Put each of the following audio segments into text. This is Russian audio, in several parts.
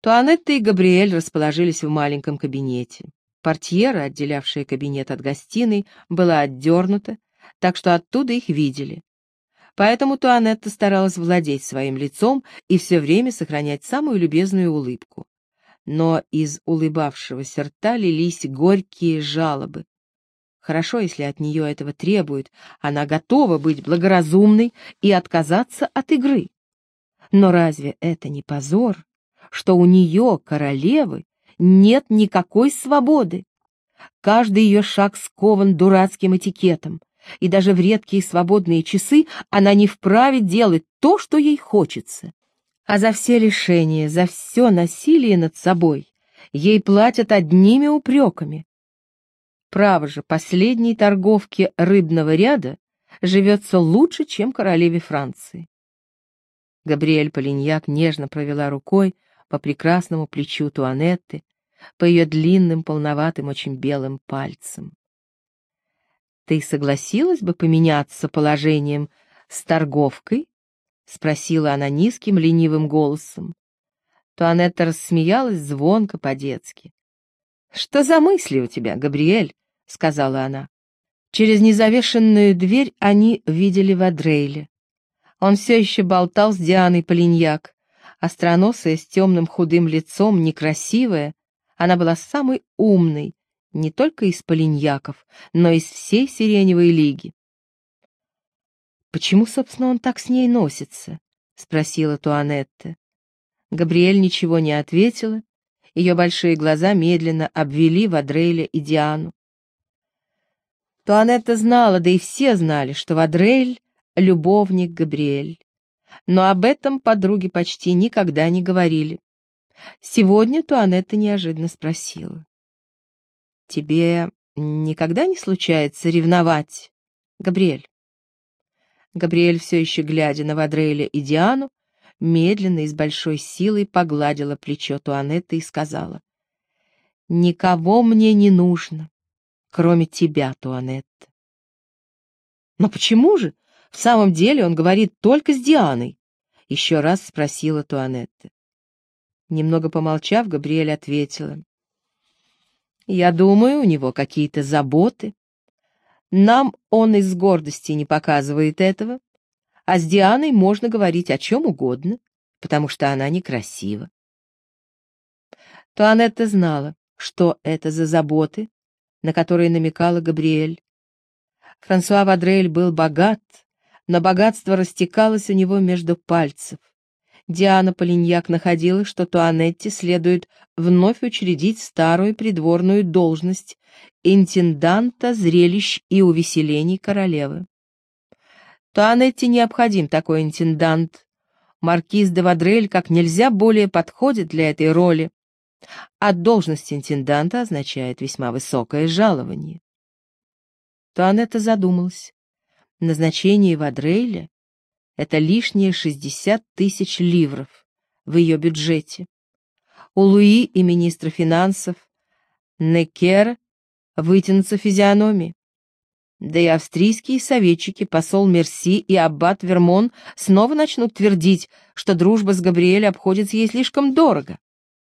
Туанетта и Габриэль расположились в маленьком кабинете. Портьера, отделявшая кабинет от гостиной, была отдернута, так что оттуда их видели. Поэтому Туанетта старалась владеть своим лицом и все время сохранять самую любезную улыбку. Но из улыбавшегося рта лились горькие жалобы. Хорошо, если от нее этого требуют, она готова быть благоразумной и отказаться от игры. Но разве это не позор, что у нее, королевы, нет никакой свободы? Каждый ее шаг скован дурацким этикетом, и даже в редкие свободные часы она не вправе делать то, что ей хочется. А за все лишения, за все насилие над собой ей платят одними упреками. Право же, последней торговке рыбного ряда живется лучше, чем королеве Франции. Габриэль Полиньяк нежно провела рукой по прекрасному плечу Туанетты, по ее длинным, полноватым, очень белым пальцам. «Ты согласилась бы поменяться положением с торговкой?» — спросила она низким, ленивым голосом. Туанетта рассмеялась звонко по-детски. «Что за мысли у тебя, Габриэль?» — сказала она. Через незавешенную дверь они видели Вадрейля. Он все еще болтал с Дианой Полиньяк, остроносая, с темным худым лицом, некрасивая. Она была самой умной, не только из Полиньяков, но из всей Сиреневой лиги. «Почему, собственно, он так с ней носится?» — спросила Туанетта. Габриэль ничего не ответила, ее большие глаза медленно обвели Вадрейля и Диану. Туанетта знала, да и все знали, что Вадрейль — любовник Габриэль. Но об этом подруги почти никогда не говорили. Сегодня Туанетта неожиданно спросила. «Тебе никогда не случается ревновать, Габриэль?» Габриэль, все еще глядя на Вадрейля и Диану, медленно и с большой силой погладила плечо Туанетты и сказала: «Никого мне не нужно, кроме тебя, Туанетта». «Но почему же? В самом деле он говорит только с Дианой», — еще раз спросила Туанетта. Немного помолчав, Габриэль ответила: «Я думаю, у него какие-то заботы. Нам он из гордости не показывает этого, а с Дианой можно говорить о чем угодно, потому что она некрасива». Туанетта знала, что это за заботы, на которые намекала Габриэль. Франсуа Вадрель был богат, но богатство растекалось у него между пальцев. Диана Полиньяк находила, что Туанетте следует вновь учредить старую придворную должность интенданта зрелищ и увеселений королевы. Туанетте необходим такой интендант. Маркиз де Вадрель как нельзя более подходит для этой роли, а должность интенданта означает весьма высокое жалование. Туанетта задумалась. Назначение Вадрейля — это лишние 60 тысяч ливров в ее бюджете. У Луи и министра финансов Неккера вытянутся физиономии. Да и австрийские советчики, посол Мерси и аббат Вермон снова начнут твердить, что дружба с Габриэль обходится ей слишком дорого.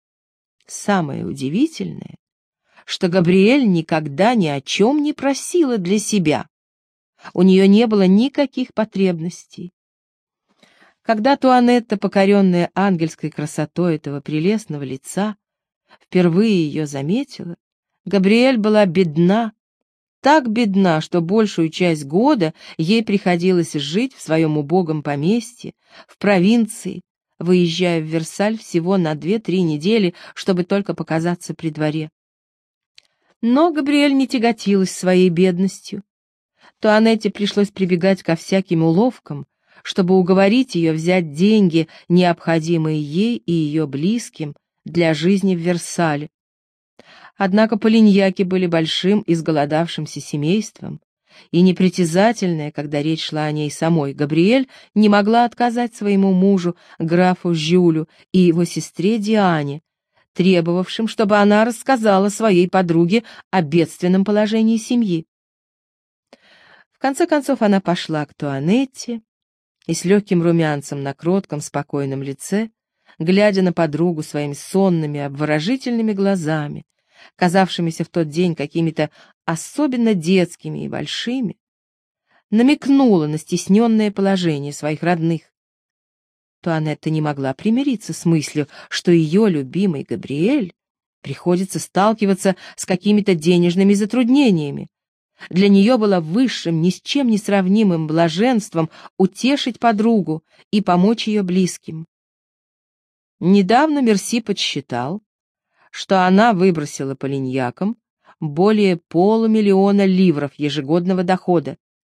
Самое удивительное, что Габриэль никогда ни о чем не просила для себя. У нее не было никаких потребностей. Когда Туанетта, покоренная ангельской красотой этого прелестного лица, впервые ее заметила, Габриэль была бедна, так бедна, что большую часть года ей приходилось жить в своем убогом поместье, в провинции, выезжая в Версаль всего на 2-3 недели, чтобы только показаться при дворе. Но Габриэль не тяготилась своей бедностью. Туанетте пришлось прибегать ко всяким уловкам, чтобы уговорить ее взять деньги, необходимые ей и ее близким, для жизни в Версале. Однако Полиньяки были большим изголодавшимся семейством, и непритязательная, когда речь шла о ней самой, Габриэль не могла отказать своему мужу, графу Жюлю, и его сестре Диане, требовавшим, чтобы она рассказала своей подруге о бедственном положении семьи. В конце концов она пошла к Туанетте, и с легким румянцем на кротком, спокойном лице глядя на подругу своими сонными, обворожительными глазами, казавшимися в тот день какими-то особенно детскими и большими, намекнула на стесненное положение своих родных, то Анетта не могла примириться с мыслью, что ее любимый Габриэль приходится сталкиваться с какими-то денежными затруднениями. Для нее было высшим, ни с чем не сравнимым блаженством утешить подругу и помочь ее близким. Недавно Мерси подсчитал, что она выбросила по линьякам более 500 000 ливров ежегодного дохода.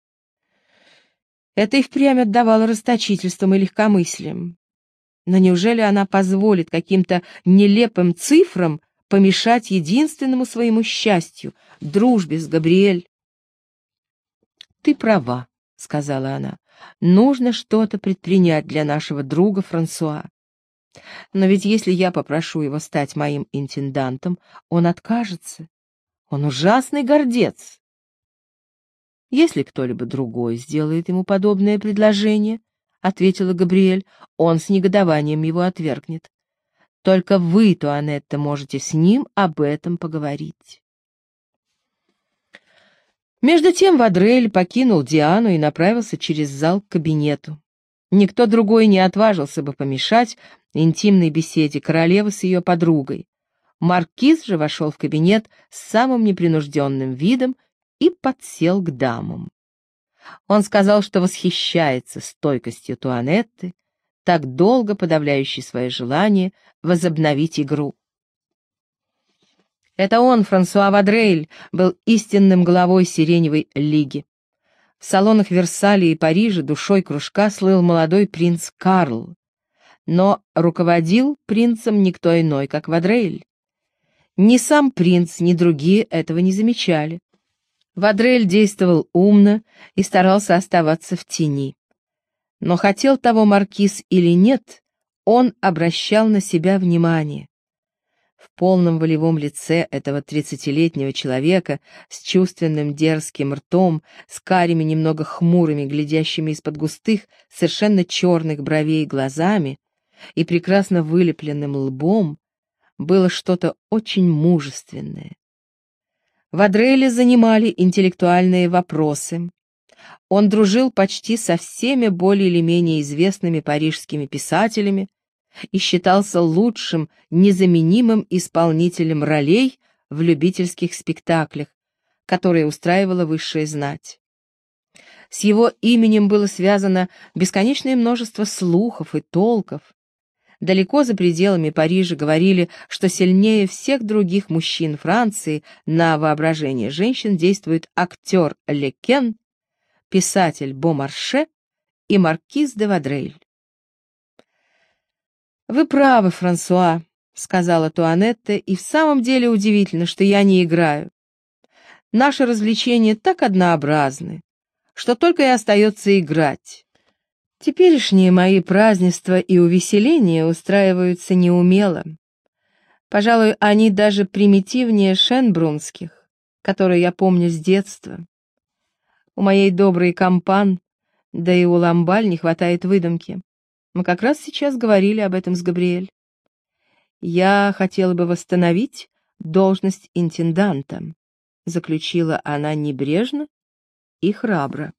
Это и впрямь отдавало расточительством и легкомыслием. Но неужели она позволит каким-то нелепым цифрам помешать единственному своему счастью — дружбе с Габриэль? «Ты права», — сказала она, — «нужно что-то предпринять для нашего друга Франсуа. Но ведь если я попрошу его стать моим интендантом, он откажется. Он ужасный гордец. Если кто-либо другой сделает ему подобное предложение, — ответила Габриэль, — он с негодованием его отвергнет. Только вы, Туанетта, можете с ним об этом поговорить». Между тем Вадрель покинул Диану и направился через зал к кабинету. Никто другой не отважился бы помешать интимной беседе королевы с ее подругой. Маркиз же вошел в кабинет с самым непринужденным видом и подсел к дамам. Он сказал, что восхищается стойкостью Туанетты, так долго подавляющей свое желание возобновить игру. Это он, Франсуа Вадрель, был истинным главой Сиреневой лиги. В салонах Версаля и Парижа душой кружка слыл молодой принц Карл, но руководил принцем никто иной, как Вадрель. Ни сам принц, ни другие этого не замечали. Вадрель действовал умно и старался оставаться в тени. Но хотел того маркиз или нет, он обращал на себя внимание. В полном волевом лице этого 30-летнего человека с чувственным дерзким ртом, с карими немного хмурыми, глядящими из-под густых, совершенно черных бровей глазами и прекрасно вылепленным лбом, было что-то очень мужественное. Вадреля занимали интеллектуальные вопросы. Он дружил почти со всеми более или менее известными парижскими писателями и считался лучшим, незаменимым исполнителем ролей в любительских спектаклях, которые устраивала высшая знать. С его именем было связано бесконечное множество слухов и толков. Далеко за пределами Парижа говорили, что сильнее всех других мужчин Франции на воображение женщин действует актер Лекен, писатель Бомарше и маркиз де Вадрель. «Вы правы, Франсуа», — сказала Туанетта, — «и в самом деле удивительно, что я не играю. Наши развлечения так однообразны, что только и остается играть. Теперешние мои празднества и увеселения устраиваются неумело. Пожалуй, они даже примитивнее шенбрунских, которые я помню с детства. У моей доброй компан, да и у Ламбаль не хватает выдумки. Мы как раз сейчас говорили об этом с Габриэль. Я хотела бы восстановить должность интенданта», — заключила она небрежно и храбро.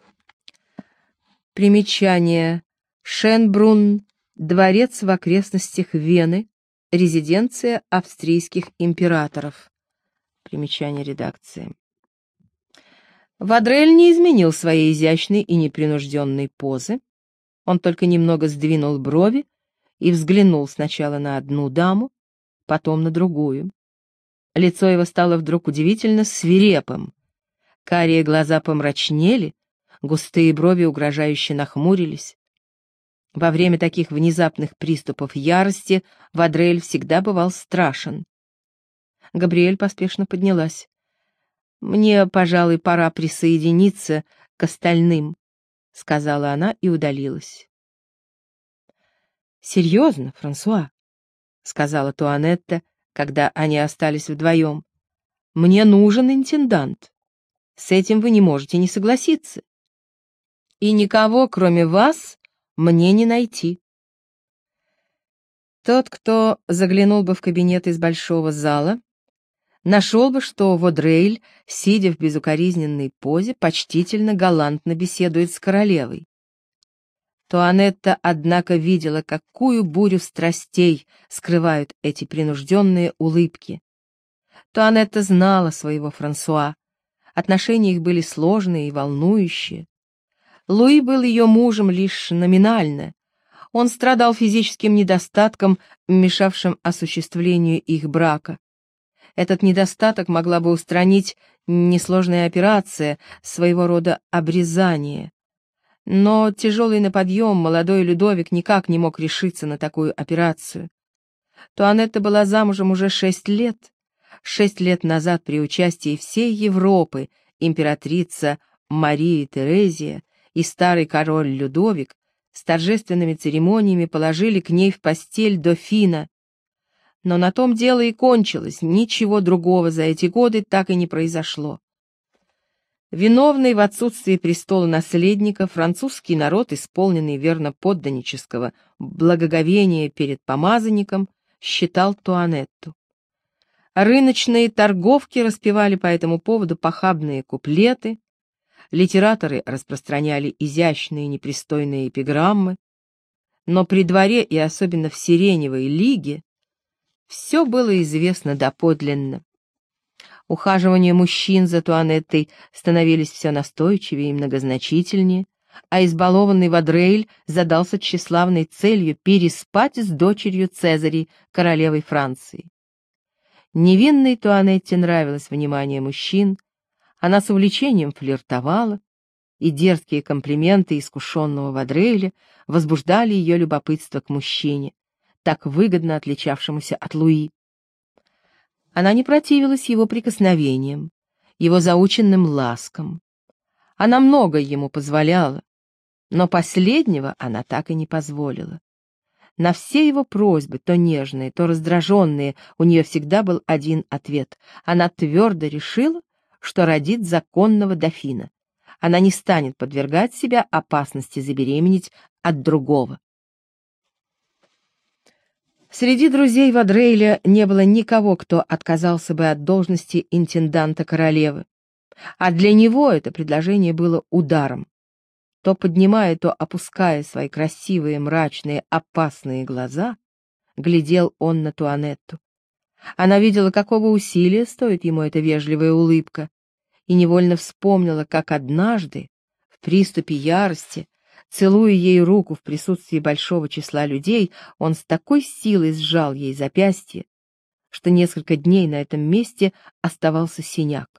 Примечание. Шенбрунн — дворец в окрестностях Вены, резиденция австрийских императоров. Примечание редакции. Вадрель не изменил своей изящной и непринужденной позы. Он только немного сдвинул брови и взглянул сначала на одну даму, потом на другую. Лицо его стало вдруг удивительно свирепым. Карие глаза помрачнели, густые брови угрожающе нахмурились. Во время таких внезапных приступов ярости Вадрель всегда бывал страшен. Габриэль поспешно поднялась. «Мне, пожалуй, пора присоединиться к остальным», — сказала она и удалилась. «Серьезно, Франсуа», — сказала Туанетта, когда они остались вдвоем, — «мне нужен интендант. С этим вы не можете не согласиться. И никого, кроме вас, мне не найти». Тот, кто заглянул бы в кабинет из большого зала, нашел бы, что Водрейль, сидя в безукоризненной позе, почтительно, галантно беседует с королевой. Туанетта, однако, видела, какую бурю страстей скрывают эти принужденные улыбки. Туанетта знала своего Франсуа. Отношения их были сложные и волнующие. Луи был ее мужем лишь номинально. Он страдал физическим недостатком, мешавшим осуществлению их брака. Этот недостаток могла бы устранить несложная операция, своего рода обрезание. Но тяжелый на подъем молодой Людовик никак не мог решиться на такую операцию. Туанетта была замужем уже 6 лет. 6 лет назад при участии всей Европы императрица Мария Терезия и старый король Людовик с торжественными церемониями положили к ней в постель дофина. Но на том дело и кончилось, ничего другого за эти годы так и не произошло. Виновный в отсутствии престола наследника, французский народ, исполненный верноподданнического благоговения перед помазанником, считал Туанетту. Рыночные торговки распевали по этому поводу похабные куплеты, литераторы распространяли изящные непристойные эпиграммы, но при дворе и особенно в Сиреневой лиге все было известно доподлинно. Ухаживания мужчин за Туанеттой становились все настойчивее и многозначительнее, а избалованный Вадрейль задался тщеславной целью переспать с дочерью Цезарей, королевой Франции. Невинной Туанетте нравилось внимание мужчин, она с увлечением флиртовала, и дерзкие комплименты искушенного Вадрейля возбуждали ее любопытство к мужчине, так выгодно отличавшемуся от Луи. Она не противилась его прикосновениям, его заученным ласкам. Она многое ему позволяла, но последнего она так и не позволила. На все его просьбы, то нежные, то раздраженные, у нее всегда был один ответ. Она твердо решила, что родит законного дофина. Она не станет подвергать себя опасности забеременеть от другого. Среди друзей Вадрейля не было никого, кто отказался бы от должности интенданта королевы, а для него это предложение было ударом. То поднимая, то опуская свои красивые, мрачные, опасные глаза, глядел он на Туанетту. Она видела, какого усилия стоит ему эта вежливая улыбка, и невольно вспомнила, как однажды, в приступе ярости, целуя ей руку в присутствии большого числа людей, он с такой силой сжал ей запястье, что несколько дней на этом месте оставался синяк.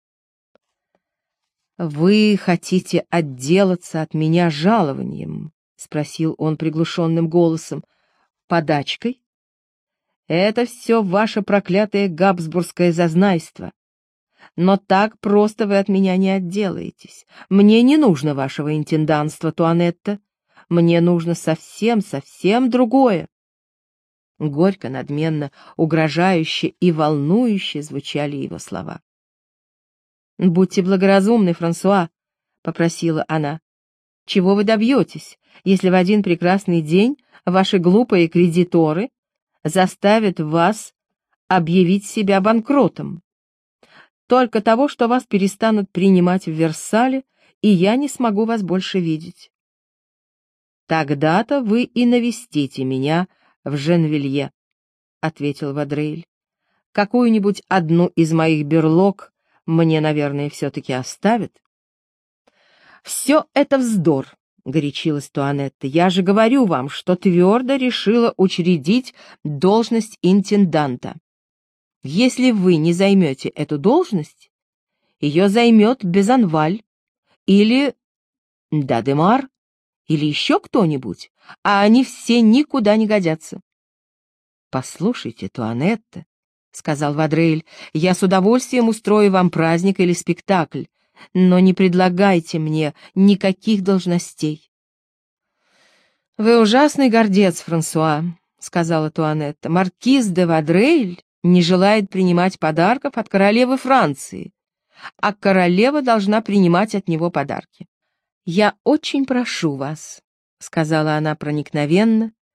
«Вы хотите отделаться от меня жалованием?» — спросил он приглушенным голосом. «Подачкой? Это все ваше проклятое габсбургское зазнайство. Но так просто вы от меня не отделаетесь. Мне не нужно вашего интенданства, Туанетта. Мне нужно совсем другое». Горько, надменно, угрожающе и волнующе звучали его слова. «Будьте благоразумны, Франсуа», — попросила она. «Чего вы добьетесь, если в один прекрасный день ваши глупые кредиторы заставят вас объявить себя банкротом? Только того, что вас перестанут принимать в Версале, и я не смогу вас больше видеть. Тогда-то вы и навестите меня в Женвилье», — ответил Вадрейль. «Какую-нибудь одну из моих берлог мне, наверное, все-таки оставят». «Все это вздор», — горячилась Туанетта. «Я же говорю вам, что твердо решила учредить должность интенданта. Если вы не займете эту должность, ее займет Безанваль или Дадемар или еще кто-нибудь, а они все никуда не годятся». «Послушайте, Туанетта», — сказал Вадрейль, — «я с удовольствием устрою вам праздник или спектакль, но не предлагайте мне никаких должностей». «Вы ужасный гордец, Франсуа», — сказала Туанетта. «Маркиз де Вадрейль не желает принимать подарков от королевы Франции, а королева должна принимать от него подарки. Я очень прошу вас», — сказала она проникновенно,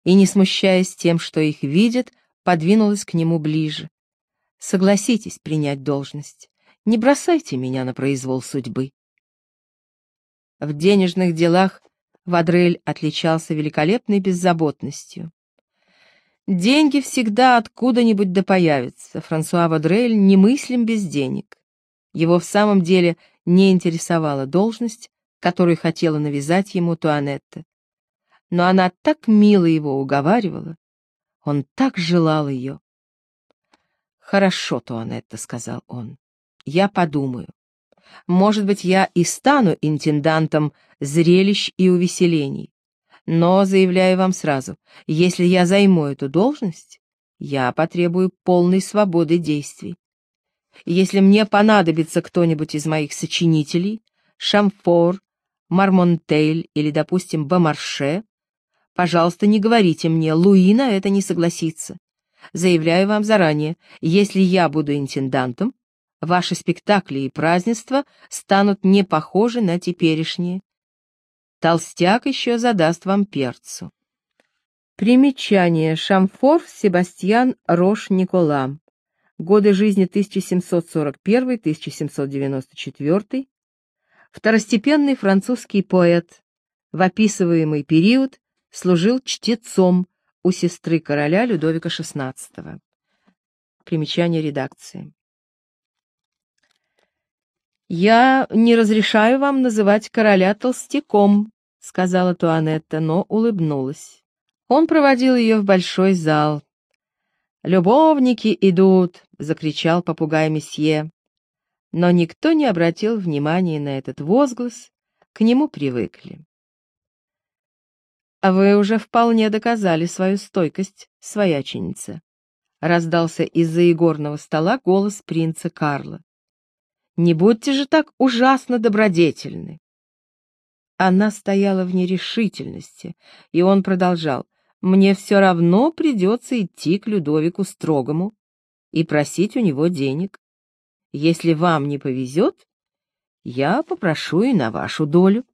и, не смущаясь тем, что их видят, подвинулась к нему ближе. «Согласитесь принять должность. Не бросайте меня на произвол судьбы». В денежных делах Вадрель отличался великолепной беззаботностью. Деньги всегда откуда-нибудь да появятся. Франсуа Вадрель немыслим без денег. Его в самом деле не интересовала должность, которую хотела навязать ему Туанетта. Но она так мило его уговаривала, он так желал ее. «Хорошо, Туанетта», — сказал он, — «я подумаю. Может быть, я и стану интендантом зрелищ и увеселений. Но, заявляю вам сразу, если я займу эту должность, я потребую полной свободы действий. Если мне понадобится кто-нибудь из моих сочинителей, Шамфор, Мармонтель или, допустим, Бомарше, пожалуйста, не говорите мне, Луи на это не согласится. Заявляю вам заранее, если я буду интендантом, ваши спектакли и празднества станут не похожи на теперешние. Толстяк еще задаст вам перцу. Примечание. Шамфор Себастьян Рош-Никола. Годы жизни 1741-1794. Второстепенный французский поэт. В описываемый период служил чтецом у сестры короля Людовика XVI. Примечание редакции. «Я не разрешаю вам называть короля толстяком», — сказала Туанетта, но улыбнулась. Он проводил ее в большой зал. «Любовники идут!» — закричал попугай месье. Но никто не обратил внимания на этот возглас, к нему привыкли. «А вы уже вполне доказали свою стойкость, свояченица», — раздался из-за игорного стола голос принца Карла. «Не будьте же так ужасно добродетельны». Она стояла в нерешительности, и он продолжал: «Мне все равно придется идти к Людовику Строгому и просить у него денег. Если вам не повезет, я попрошу и на вашу долю».